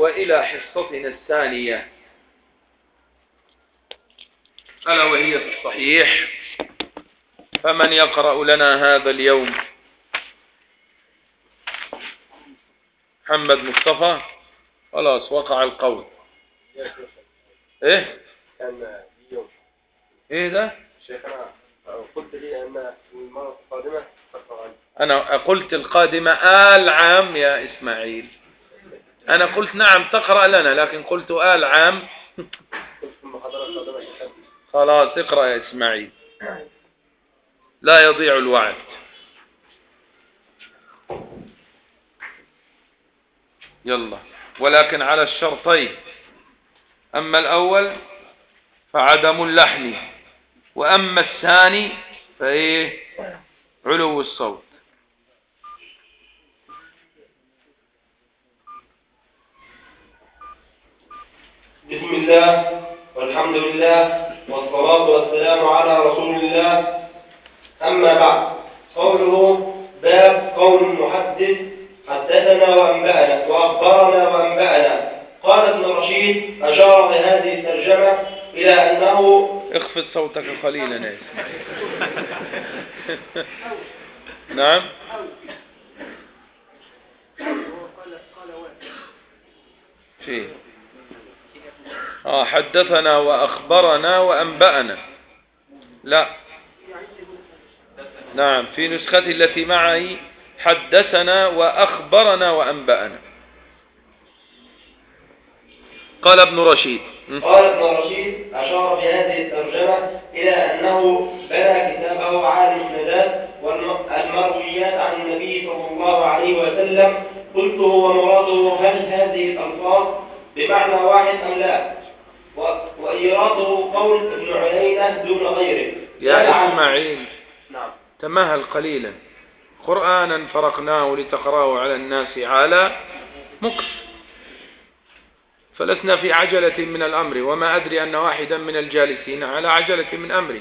وإلى حصتنا الثانية، ألا وهي في الصحيح. فمن يقرأ لنا هذا اليوم؟ محمد مصطفى. خلاص وقع القول. ايه ايه ده؟ شيخنا قلت لي ان المرة القادمة انا قلت القادمة العام يا اسماعيل. انا قلت نعم تقرأ لنا، لكن قلت العام. خلاص اقرأ يا اسماعيل، لا يضيع الوعد. يلا، ولكن على الشرطين. أما الأول فعدم اللحن، وأما الثاني فإيه؟ علو الصوت. بسم الله والحمد لله والصلاة والسلام على رسول الله. أما بعد، قوله باب قول المحدث حدثنا وأنبأنا وأخبرنا وأنبأنا. قال ابن رشيد أشار بهذه الترجمة إلى أنه اخفض صوتك قليلا يا اسماعيل. نعم. في حدثنا وأخبرنا وأنبأنا. لا، نعم، في نسختي التي معي حدثنا وأخبرنا وأنبأنا. قال ابن رشيد أشار في هذه الترجمة إلى أنه بنى كتابه على المسندات والمرويات عن النبي صلى الله عليه وسلم. قلت هو مراده هل هذه الألفاظ بمعنى واحد أم لا؟ وإيراده قول ابن عيينة دون غيره. يا إسماعيل، نعم، تمهل قليلا. قرآنا فرقناه لتقرأه على الناس على مكث، فلسنا في عجلة من الأمر، وما أدري أن واحدا من الجالسين على عجلة من أمري.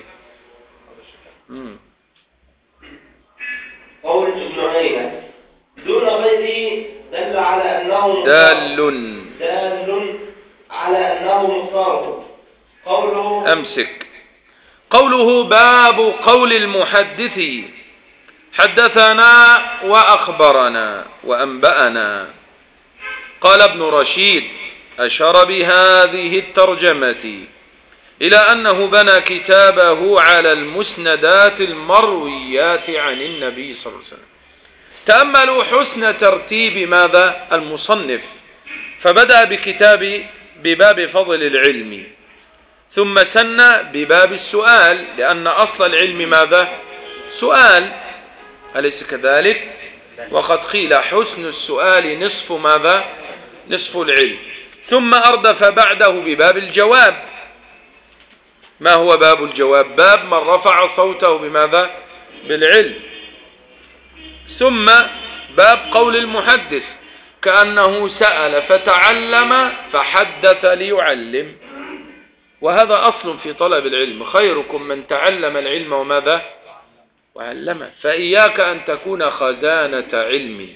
قول ابن عيينة دون غيره دل على أنه دال على أنه مختاره. قوله أمسك. قوله باب قول المحدث حدثنا وأخبرنا وأنبأنا. قال ابن رشيد أشار بهذه الترجمة إلى أنه بنى كتابه على المسندات المرويات عن النبي صلى الله عليه وسلم. تأملوا حسن ترتيب ماذا؟ المصنف. فبدأ بباب فضل العلم، ثم سن بباب السؤال، لأن أصل العلم ماذا؟ سؤال، أليس كذلك؟ وقد قيل حسن السؤال نصف ماذا؟ نصف العلم. ثم أردف بعده بباب الجواب. ما هو باب الجواب؟ باب من رفع صوته بماذا؟ بالعلم. ثم باب قول المحدث، كأنه سأل فتعلم فحدث ليعلم. وهذا أصل في طلب العلم، خيركم من تعلم العلم وماذا؟ وعلمه. فإياك أن تكون خزانة علم،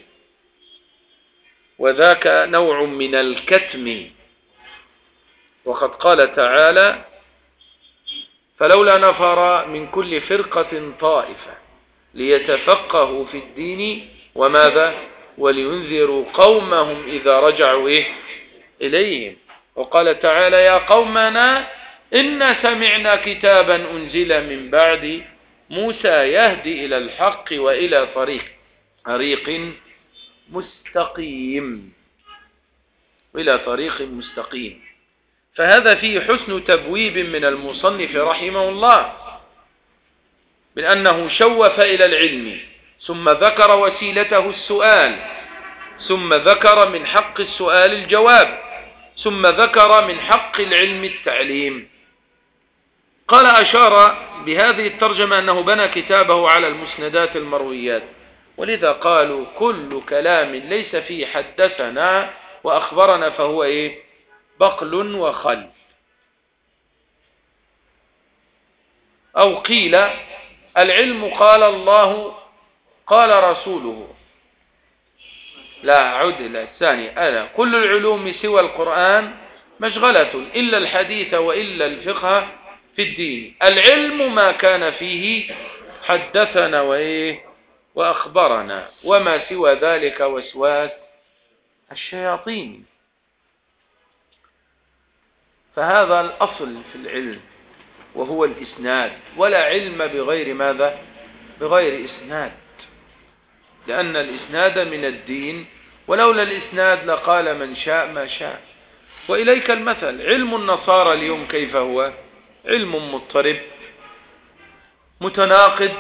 وذاك نوع من الكتم. وقد قال تعالى فلولا نفر من كل فرقة طائفة ليتفقهوا في الدين وماذا؟ ولينذروا قومهم إذا رجعوا إليهم. وقال تعالى يا قومنا إن سمعنا كتابا أنزل من بعد موسى يهدي إلى الحق وإلى طريق مستقيم، إلى طريق مستقيم. فهذا فيه حسن تبويب من المصنف رحمه الله، من أنه شوف إلى العلم، ثم ذكر وسيلته السؤال، ثم ذكر من حق السؤال الجواب، ثم ذكر من حق العلم التعليم. قال أشار بهذه الترجمة أنه بنى كتابه على المسندات المرويات، ولذا قالوا كل كلام ليس فيه حدثنا وأخبرنا فهو بقل وخل. أو قيل العلم قال الله قال رسوله، لا عد إلى الثاني. ألا كل العلوم سوى القرآن مشغلة إلا الحديث وإلا الفقه في الدين. العلم ما كان فيه حدثنا وأخبرنا، وما سوى ذلك وسواس الشياطين. فهذا الأصل في العلم وهو الإسناد، ولا علم بغير ماذا؟ بغير إسناد، لأن الإسناد من الدين، ولولا الإسناد لقال من شاء ما شاء. وإليك المثل، علم النصارى اليوم كيف هو؟ علم مضطرب متناقض.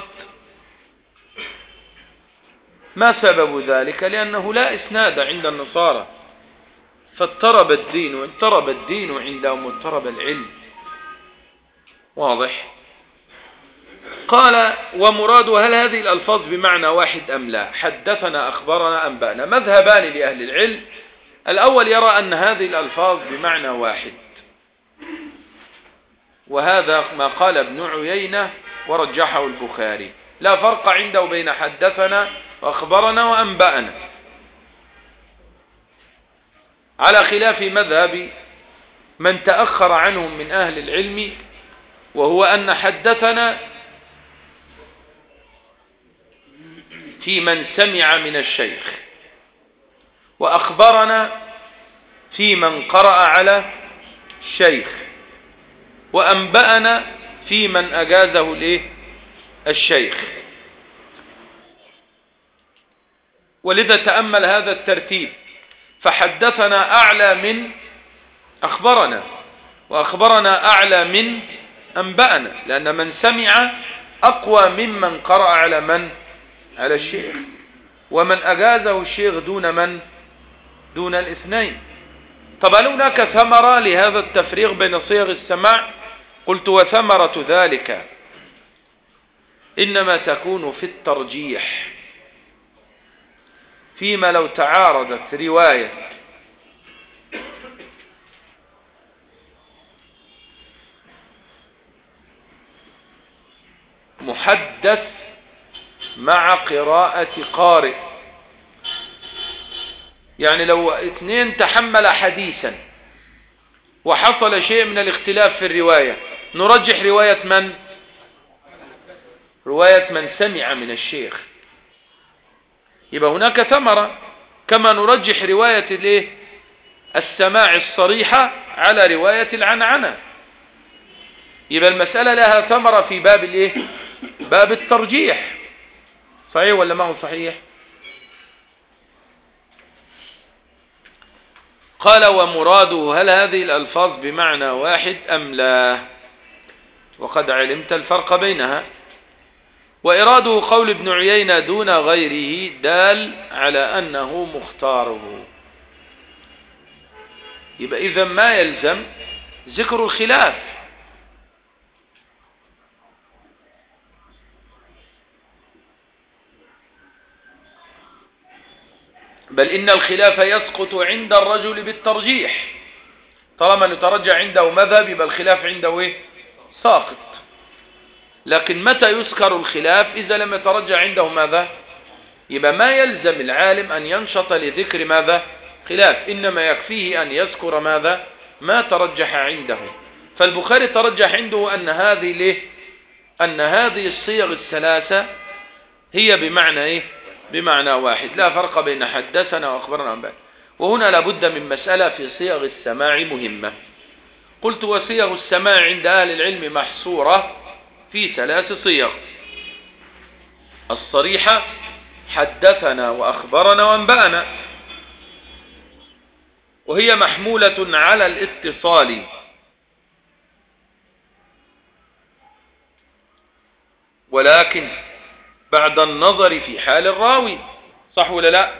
ما سبب ذلك؟ لأنه لا إسناد عند النصارى، فاضطرب الدين، واضطرب الدين عندهم واضطرب العلم. واضح؟ قال ومراد هل هذه الألفاظ بمعنى واحد أم لا؟ حدثنا أخبرنا أنبأنا. مذهبان لأهل العلم، الأول يرى أن هذه الألفاظ بمعنى واحد، وهذا ما قال ابن عيينة ورجحه البخاري، لا فرق عنده بين حدثنا وأخبرنا وأنبأنا، على خلاف مذهب من تأخر عنهم من أهل العلم، وهو أن حدثنا في من سمع من الشيخ، وأخبرنا في من قرأ على الشيخ، وأنبأنا في من أجازه الشيخ. ولذا تأمل هذا الترتيب، فحدثنا أعلى من أخبرنا، وأخبرنا أعلى من أنبأنا، لأن من سمع أقوى ممن قرأ على من؟ على الشيخ، ومن أجازه الشيخ دون من؟ دون الاثنين. طبعا هناك ثمرة لهذا التفريق بين صيغ السماع، قلت وثمرة ذلك إنما تكون في الترجيح، فيما لو تعارضت رواية محدث مع قراءة قارئ، يعني لو اثنين تحمل حديثا وحصل شيء من الاختلاف في الرواية، نرجح رواية من؟ رواية من سمع من الشيخ. يبقى هناك ثمرة، كما نرجح رواية السماع الصريحة على رواية العنعنة. يبقى المسألة لها ثمرة في باب باب الترجيح. صحيح ولا ما هو صحيح؟ قال ومراده هل هذه الألفاظ بمعنى واحد أم لا؟ وقد علمت الفرق بينها. وإراده قول ابن عيينة دون غيره دال على أنه مختاره. يبقى إذا ما يلزم ذكر الخلاف، بل إن الخلاف يسقط عند الرجل بالترجيح، طالما نترجع عنده مذهب يبقى الخلاف عنده ساقط. لكن متى يذكر الخلاف؟ إذا لم يترجع عنده ماذا؟ يبقى ما يلزم العالم أن ينشط لذكر ماذا؟ خلاف، إنما يكفيه أن يذكر ماذا؟ ما ترجح عنده. فالبخاري ترجح عنده أن هذه الصيغ الثلاثة هي بمعنى بمعنى واحد، لا فرق بين حدثنا وأخبرنا عن بعد. وهنا لابد من مسألة في صيغ السماع مهمة. قلت وصيغ السماع عند أهل العلم محصورة في 3 صيغ: الصريحة، حدثنا وأخبرنا وأنبأنا، وهي محمولة على الاتصال، ولكن بعد النظر في حال الراوي، صح ولا لا؟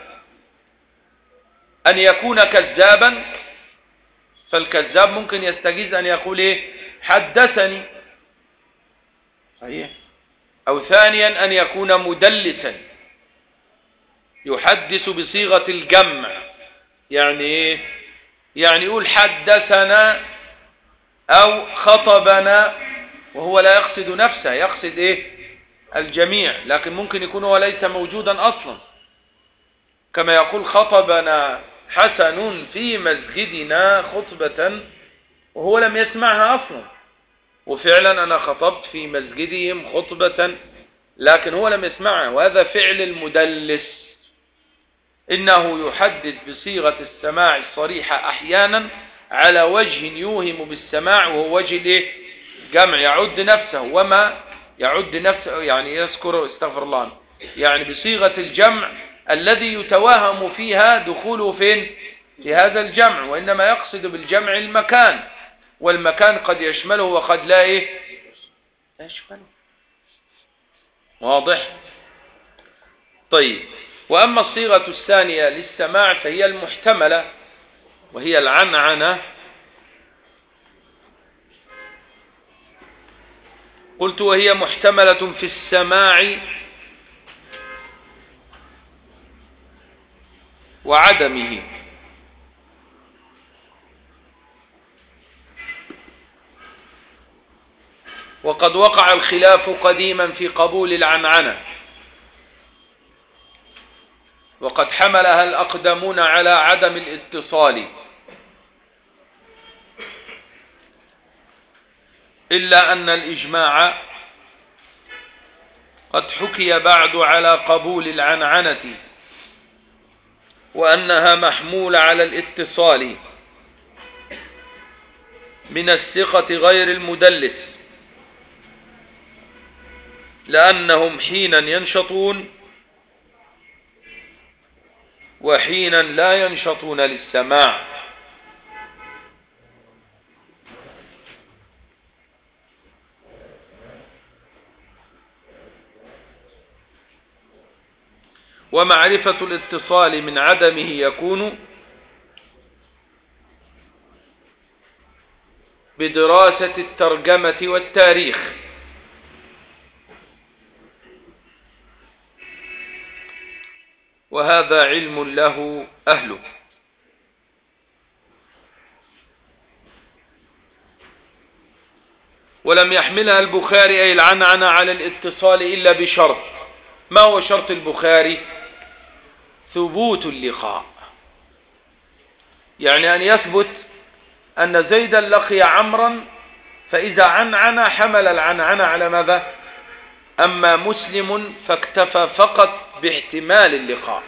أن يكون كذابا، فالكذاب ممكن يستجيز أن يقول حدثني، صحيح. أو ثانيا أن يكون مدلسا يحدث بصيغة الجمع، يعني يعني يقول حدثنا أو خطبنا وهو لا يقصد نفسه، يقصد الجميع، لكن ممكن يكون هو ليس موجودا أصلا، كما يقول خطبنا حسن في مسجدنا خطبة وهو لم يسمعها أصلا، وفعلا أنا خطبت في مسجدهم خطبة لكن هو لم يسمعها، وهذا فعل المدلس، إنه يحدث بصيغة السماع الصريحة أحيانا على وجه يوهم بالسماع وهو وجه جمع، يعد نفسه وما يعد نفسه يعني يذكر استغفر الله، يعني بصيغة الجمع الذي يتوهم فيها دخوله فين في هذا الجمع، وإنما يقصد بالجمع المكان، والمكان قد يشمله وقد لا يشمله. واضح؟ طيب، وأما الصيغة الثانية للسماع فهي المحتملة وهي العنعنة. قلت وهي محتملة في السماع وعدمه، وقد وقع الخلاف قديما في قبول العنعنة، وقد حملها الأقدمون على عدم الاتصال، إلا أن الإجماع قد حكي بعد على قبول العنعنة وأنها محمولة على الاتصال من الثقة غير المدلس، لأنهم حينا ينشطون وحينا لا ينشطون للسماع. ومعرفة الاتصال من عدمه يكون بدراسة الترجمة والتاريخ، وهذا علم له أهله. ولم يحملها البخاري أي العنعنة على الاتصال إلا بشرط. ما هو شرط البخاري؟ ثبوت اللقاء، يعني أن يثبت أن زيدا لقي عمرا، فإذا عنعن حمل العنعنة على ماذا؟ أما مسلم فاكتفى فقط باحتمال اللقاء،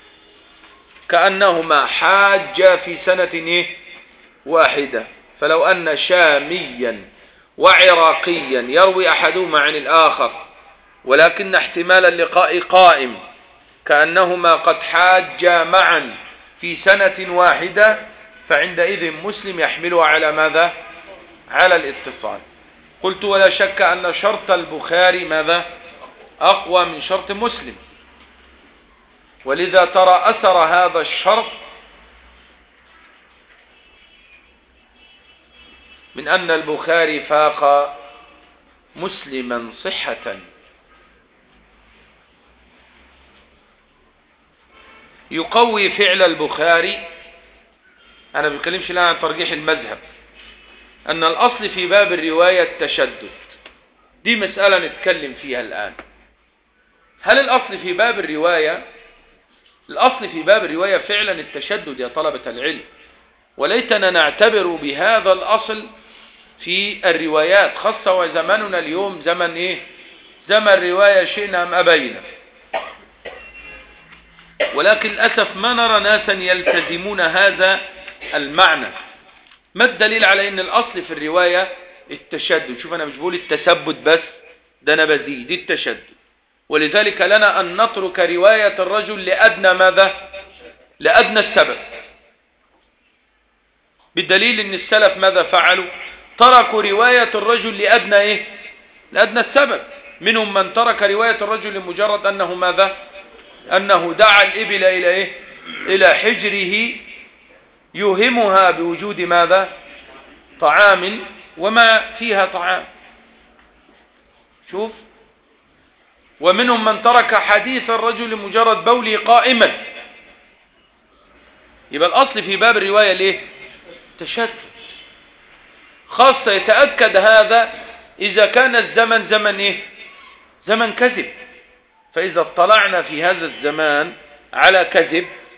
كأنهما حاجا في سنة واحدة، فلو أن شاميا وعراقيا يروي أحدهما عن الآخر ولكن احتمال اللقاء قائم، كأنهما قد حاجا معا في سنة واحدة، فعندئذ مسلم يحمله على ماذا؟ على الاتصال. قلت ولا شك أن شرط البخاري ماذا؟ أقوى من شرط مسلم، ولذا ترى أثر هذا الشرط من أن البخاري فاق مسلما صحة. يقوي فعل البخاري، أنا بتكلمش الآن عن ترجيح المذهب، أن الأصل في باب الرواية التشدد، دي مسألة نتكلم فيها الآن. هل الأصل في باب الرواية؟ الأصل في باب الرواية فعلا التشدد يا طلبة العلم، وليتنا نعتبر بهذا الأصل في الروايات، خاصة وزماننا اليوم زمن زمن رواية شئنا أم أبينا. ولكن للأسف ما نرى ناسا يلتزمون هذا المعنى. ما الدليل على أن الأصل في الرواية التشدد؟ شوف، أنا مش بقول التثبت بس، ده أنا بزيد التشدد. ولذلك لنا أن نترك رواية الرجل لأدنى ماذا؟ لأدنى السبب، بالدليل أن السلف ماذا فعلوا؟ تركوا رواية الرجل لأدنى لأدنى السبب. منهم من ترك رواية الرجل لمجرد أنه ماذا؟ أنه دعا الإبل إلى حجره يوهمها بوجود ماذا؟ طعام وما فيها طعام. شوف، ومنهم من ترك حديث الرجل لمجرد بوله قائما. يبقى الأصل في باب الرواية تشدد، خاصة يتأكد هذا إذا كان الزمن زمن زمن كذب. فإذا اطلعنا في هذا الزمان على كذب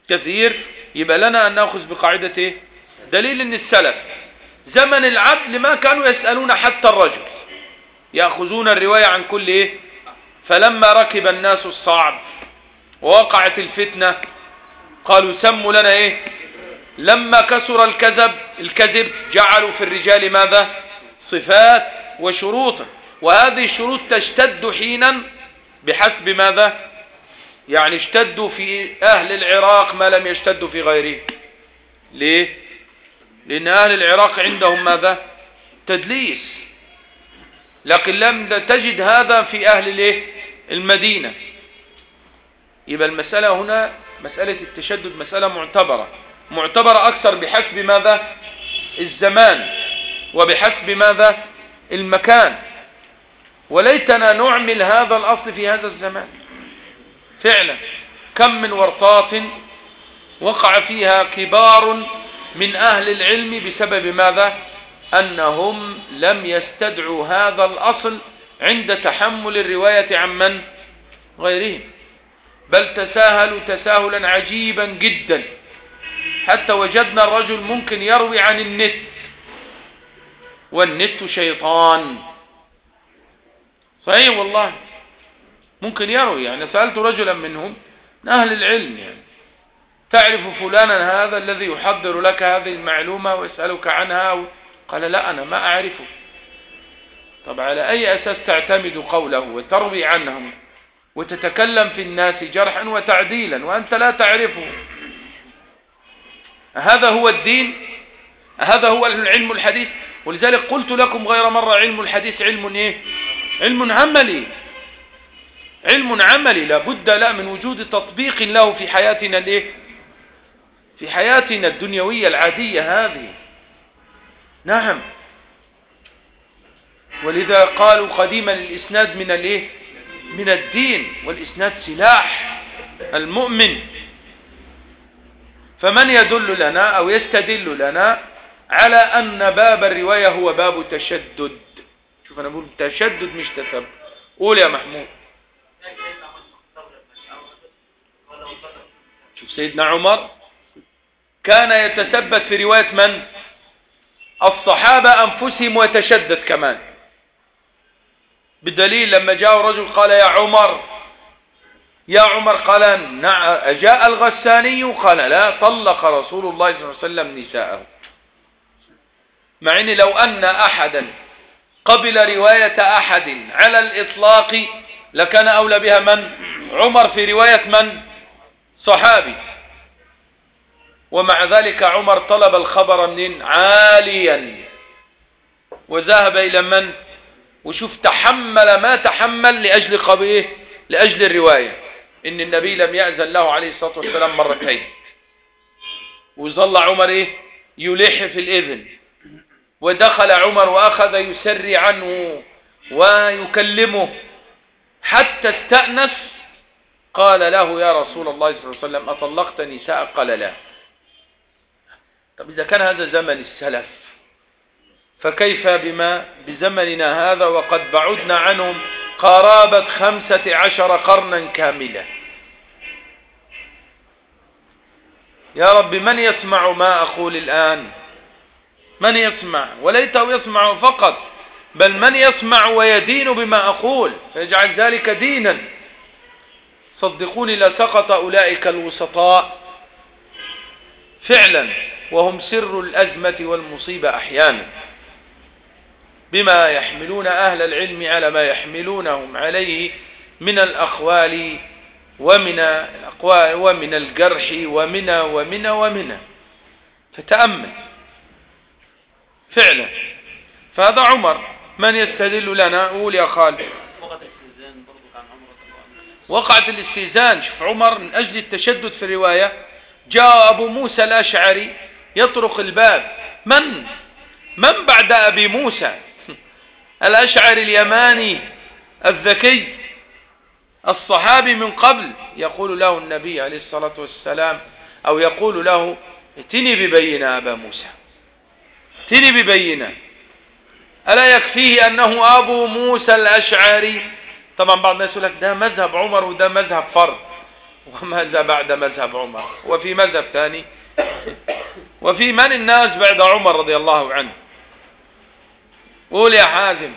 كثير، يبقى لنا أن نأخذ بقاعدة إيه؟ دليل أن السلف زمن العدل ما كانوا يسألون حتى الرجل، يأخذون الرواية عن كل إيه؟ فلما ركب الناس الصعب ووقعت الفتنة قالوا سموا لنا إيه؟ لما كسر الكذب جعلوا في الرجال ماذا؟ صفات وشروطا، وهذه الشروط تشتد حينا بحسب ماذا؟ يعني اشتدوا في أهل العراق ما لم يشتدوا في غيره. ليه؟ لأن أهل العراق عندهم ماذا؟ تدليس، لكن لم تجد هذا في أهل المدينة. يبقى المسألة هنا مسألة التشدد مسألة معتبرة أكثر بحسب ماذا؟ الزمان وبحسب ماذا؟ المكان. وليتنا نعمل هذا الأصل في هذا الزمان فعلا. كم من ورطات وقع فيها كبار من أهل العلم بسبب ماذا؟ أنهم لم يستدعوا هذا الأصل عند تحمل الرواية عن من؟ غيرهم، بل تساهلوا تساهلا عجيبا جدا، حتى وجدنا الرجل ممكن يروي عن النت، والنت شيطان. صحيح والله، ممكن يروي. يعني سألت رجلا منهم من أهل العلم، يعني تعرف فلانا هذا الذي يحضر لك هذه المعلومة ويسألك عنها؟ قال لا أنا ما أعرفه. طب على أي أساس تعتمد قوله وتروي عنه وتتكلم في الناس جرحا وتعديلا وأنت لا تعرفه؟ هذا هو الدين؟ هذا هو العلم الحديث؟ ولذلك قلت لكم غير مرة علم الحديث علم إيه؟ علم عملي، علم عملي لابد لا من وجود تطبيق له في حياتنا الإيه؟ في حياتنا الدنيوية العادية هذه. نعم. ولذا قالوا قديما الإسناد من الإيه؟ من الدين، والإسناد سلاح المؤمن. فمن يدل لنا أو يستدل لنا على أن باب الرواية هو باب تشدد؟ شوف أنا بقول تشدد مش تثبت. قول يا محمود. شوف سيدنا عمر كان يتثبت في رواية من؟ الصحابة أنفسهم، ويتشدد كمان، بدليل لما جاء رجل قال يا عمر قال جاء الغساني؟ قال لا، طلق رسول الله صلى الله عليه وسلم نساءه. مع أن لو أن أحدا قبل رواية أحد على الإطلاق لكان أولى بها من؟ عمر في رواية من؟ صحابي. ومع ذلك عمر طلب الخبر منين؟ عاليا، وذهب إلى من؟ وشوف تحمل ما تحمل لأجل قبيه، لأجل الرواية، إن النبي لم يأذن له عليه الصلاة والسلام مرتين، وظل عمر يلح في الإذن، ودخل عمر وأخذ يسري عنه ويكلمه حتى استأنس. قال له يا رسول الله صلى الله عليه وسلم أطلقت نساء؟ قال لا. طب إذا كان هذا زمن السلف فكيف بزمننا هذا وقد بعدنا عنهم قرابة 15 قرنا كاملة؟ يا رب من يسمع ما أقول الآن؟ من يسمع؟ وليته يسمع فقط، بل من يسمع ويدين بما أقول فيجعل ذلك دينا. صدقوني لسقط أولئك الوسطاء فعلا، وهم سر الأزمة والمصيبة أحيانا، بما يحملون أهل العلم على ما يحملونهم عليه من الأقوال ومن الجرح ومن فتأمل فعلا. فهذا عمر. من يستدل لنا؟ قول يا خالد. وقعت الاستئذان. شوف عمر من أجل التشدد في الرواية جاء أبو موسى الأشعري يطرق الباب. من بعد أبي موسى الأشعري اليماني الذكي الصحابي من قبل؟ يقول له النبي عليه الصلاة والسلام، أو يقول له ائتني ببينة أبا موسى، ائتني ببينة. ألا يكفيه أنه أبو موسى الأشعري؟ طبعا بعض الناس يقول لك ده مذهب عمر وده مذهب فرد. وماذا بعد مذهب عمر؟ وفي مذهب ثاني؟ وفي من الناس بعد عمر رضي الله عنه؟ قول يا حازم.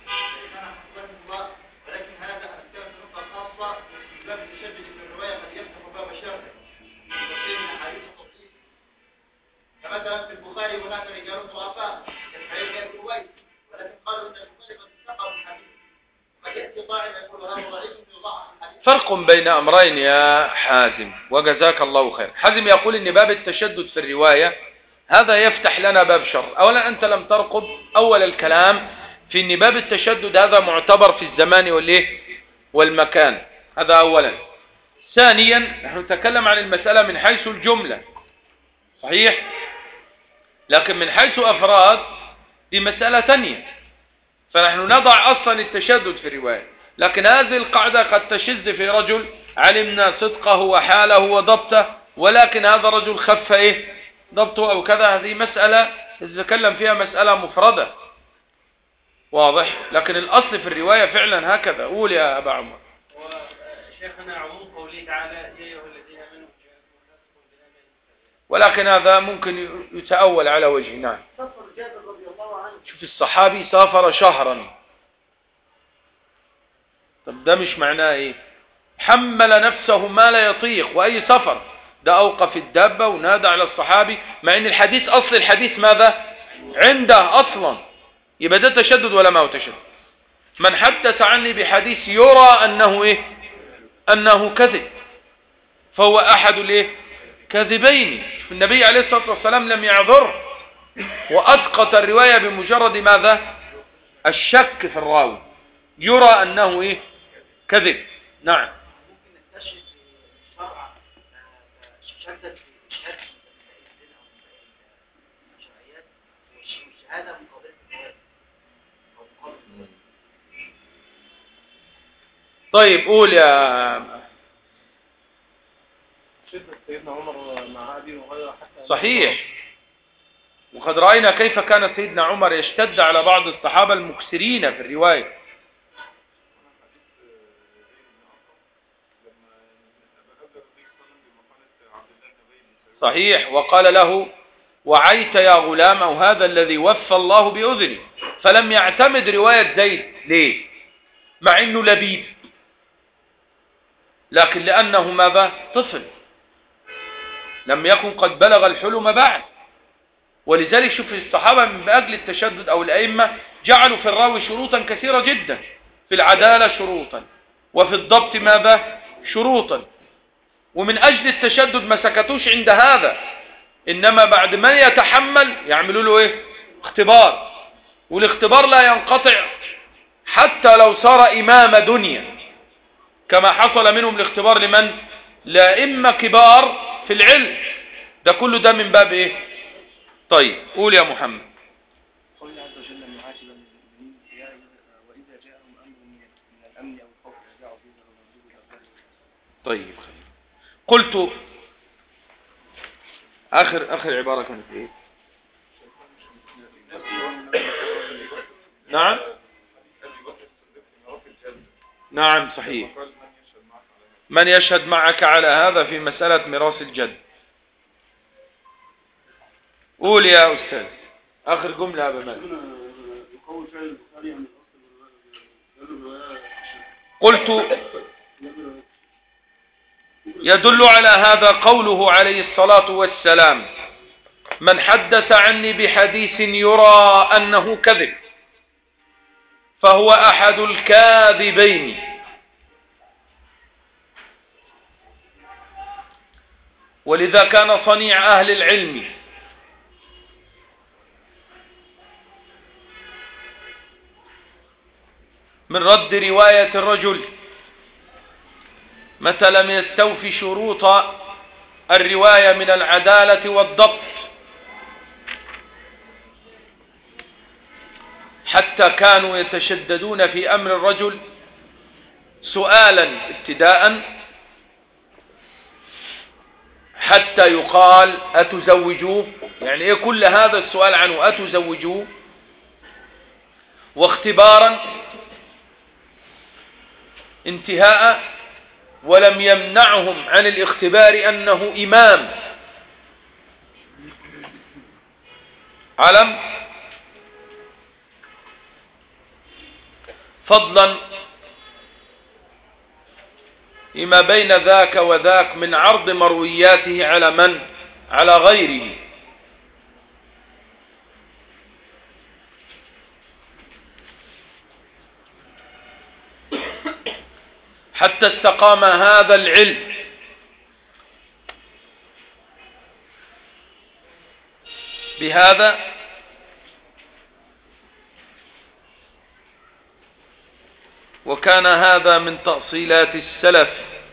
مثلا في البخاري هناك رجال ضعفاء كالحديث ابن كويس، ولكن قالوا ان البخاري قد استقر الحديث، قد ياتي طاعن يقول هذا ضعيف يضعف الحديث. فرق بين امرين يا حازم، وجزاك الله خير. حازم يقول ان باب التشدد في الروايه هذا يفتح لنا باب شر. اولا انت لم ترقب اول الكلام في ان باب التشدد هذا معتبر في الزمان والايه والمكان، هذا اولا. ثانيا نحن نتكلم عن المساله من حيث الجمله، صحيح، لكن من حيث أفراد دي مسألة ثانية. فنحن نضع أصلا التشدد في الرواية، لكن هذه القاعدة قد تشذ في رجل علمنا صدقه وحاله وضبطه، ولكن هذا رجل خف ضبطه أو كذا. هذه مسألة نتكلم فيها مسألة مفردة، واضح، لكن الأصل في الرواية فعلا هكذا. قول يا أبا عمر. شيخنا عموم قوله تعالى يا أيها الذين آمنوا، ولكن هذا ممكن يتأول على وجه. نعم. شوف الصحابي سافر شهرا، طب ده مش معناه ايه؟ حمل نفسه ما لا يطيق، واي سفر ده اوقف الدابة ونادى على الصحابي، مع ان الحديث اصل الحديث ماذا عنده اصلا، يبقى ده تشدد ولا ما هو تشدد؟ من حدث عني بحديث يرى انه انه كذب فهو احد كذبين. النبي عليه الصلاة والسلام لم يعذره وأسقط الرواية بمجرد ماذا؟ الشك في الراوي، يرى أنه كذب. نعم. ممكن نكتشف الشرع شدد في الشرعيات والشهادة مقابلة الجواز أو مقابلة. طيب قول يا سيدنا عمر مع أبي وغيره حتى. صحيح، وقد رأينا كيف كان سيدنا عمر يشتد على بعض الصحابة المكسرين في الرواية. صحيح، وقال له وعيت يا غلام، أو هذا الذي وفى الله بأذني، فلم يعتمد رواية زيد. ليه؟ مع أنه لبيب، لكن لأنه ماذا؟ طفل لم يكن قد بلغ الحلم بعد. ولذلك شوف الصحابة من أجل التشدد أو الأئمة جعلوا في الراوي شروطا كثيرة جدا، في العدالة شروطا، وفي الضبط ماذا؟ شروطا. ومن أجل التشدد ما سكتوش عند هذا، إنما بعد ما يتحمل يعملوا له اختبار، والاختبار لا ينقطع حتى لو صار إمام دنيا، كما حصل منهم الاختبار لمن؟ لأئمة كبار في العلم. ده كله ده من باب طيب قول يا محمد. قول الله عز وجل معاتبا للمؤمنين وإذا جاءهم أمر من الأمن أو الخوف رجعوا فيه وردوا الأبدان. طيب قلت آخر عبارة كانت نعم نعم صحيح، من يشهد معك على هذا في مسألة ميراث الجد. قول يا أستاذ آخر جملة. قلت يدل على هذا قوله عليه الصلاة والسلام من حدث عني بحديث يرى أنه كذب فهو أحد الكاذبين. ولذا كان صنيع أهل العلم من رد رواية الرجل متى لم يستوفي شروط الرواية من العدالة والضبط، حتى كانوا يتشددون في أمر الرجل سؤالا ابتداء حتى يقال أتزوجوه، يعني ايه كل هذا السؤال عنه أتزوجوه، واختبارا انتهاء ولم يمنعهم عن الاختبار أنه إمام. علم فضلا فيما بين ذاك وذاك من عرض مروياته على من؟ على غيره. حتى استقام هذا العلم بهذا وكان هذا من تأصيلات السلف.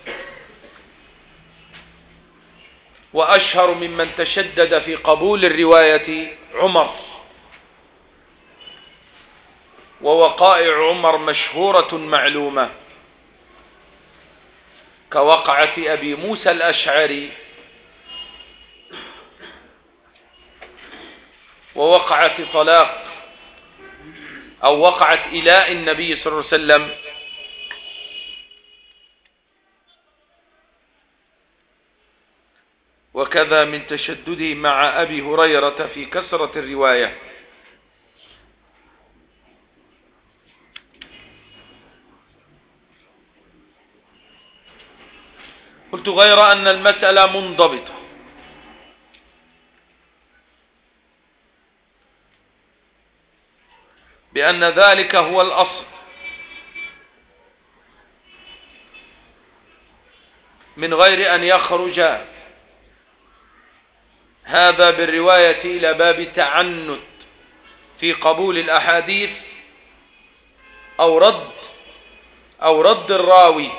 وأشهر ممن تشدد في قبول الرواية عمر، ووقائع عمر مشهورة معلومة، كوقعة أبي موسى الأشعري، ووقعة طلاق أو وقعة إلاء النبي صلى الله عليه وسلم، وكذا من تشدده مع أبي هريرة في كثرة الرواية. قلت غير أن المسألة منضبطة، بأن ذلك هو الأصل، من غير أن يخرج هذا بالرواية إلى باب تعنت في قبول الأحاديث أو رد الراوي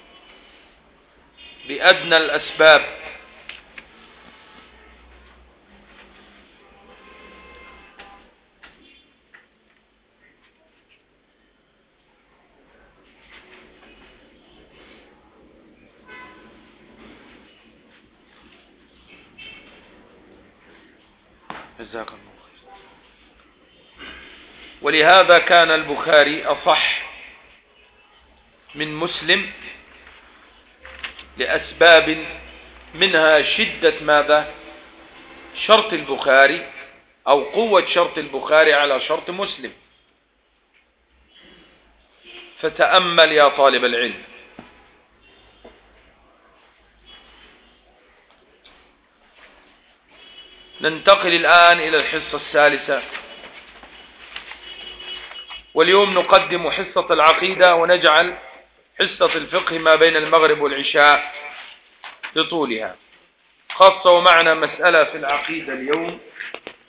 بأدنى الأسباب. جزاك الله خير. ولهذا كان البخاري أصح من مسلم لأسباب، منها شدة ماذا؟ شرط البخاري أو قوة شرط البخاري على شرط مسلم. فتأمل يا طالب العلم. ننتقل الآن إلى الحصة الثالثة، واليوم نقدم حصة العقيدة، ونجعل حصة الفقه ما بين المغرب والعشاء لطولها، خاصة ومعنا مسألة في العقيدة اليوم